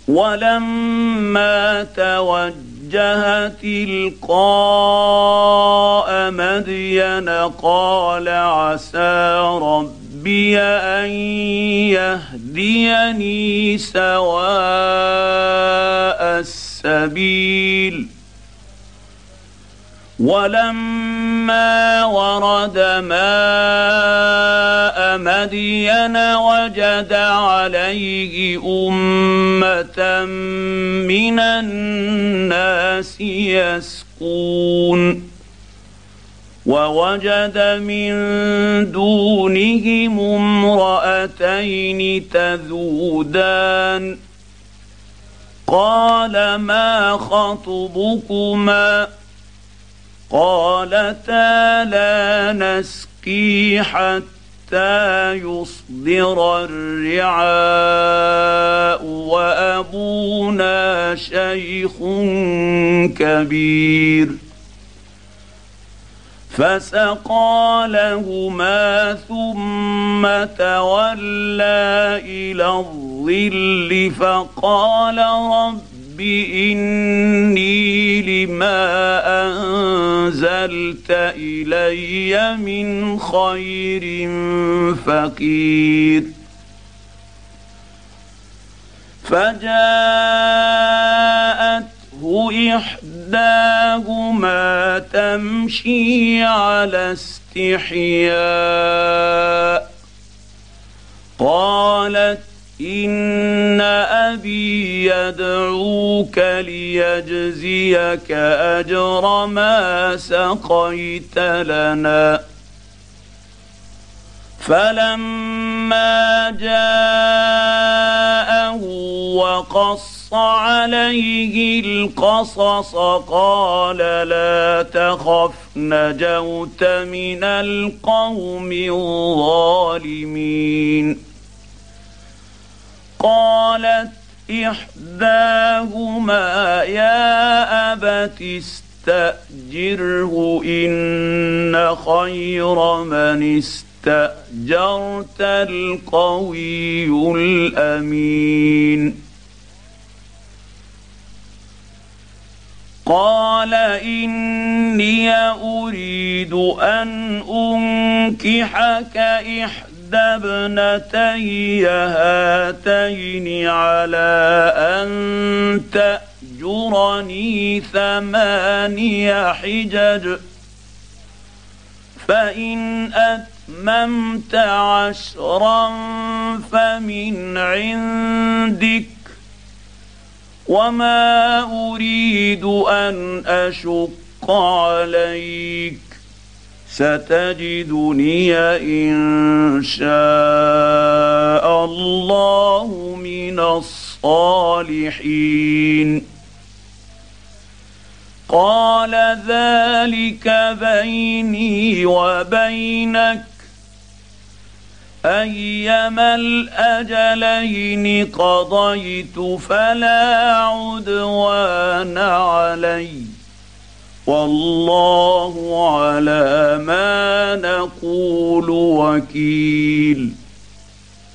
ولما توجه تلقاء مدين قال عسى ربي أن يهديني سواء السبيل. ولما ورد ماء مدين وجد عليه أمة من الناس يسقون، ووجد من دونهم امرأتين تذودان، قال ما خطبكما؟ قالتا لا نسقي حتى يصدر الرعاء وأبونا شيخ كبير. فسقى لهما ثم تولى إلى الظل فقال رب إني لما أنزلت إلي من خير فقير. فجاءته إحداهما تمشي على استحياء قالت إن أبي يدعوك ليجزيك أجر ما سقيت لنا. فلما جاءه وقص عليه القصص قال لا تخف نجوت من القوم الظالمين. قالت إحداهما يا أبت استأجره إن خير من استأجرت القوي الأمين. قال إني أريد أن أنكحك إحدى ابنتي هاتين على أن تأجرني 8 حجج فإن أتممت 10 فمن عندك وما أريد أن أشق عليك ستجدني إن شاء الله من الصالحين. قال ذلك بيني وبينك أيما الأجلين قضيت فلا عدوان علي والله على ما نقول وكيل.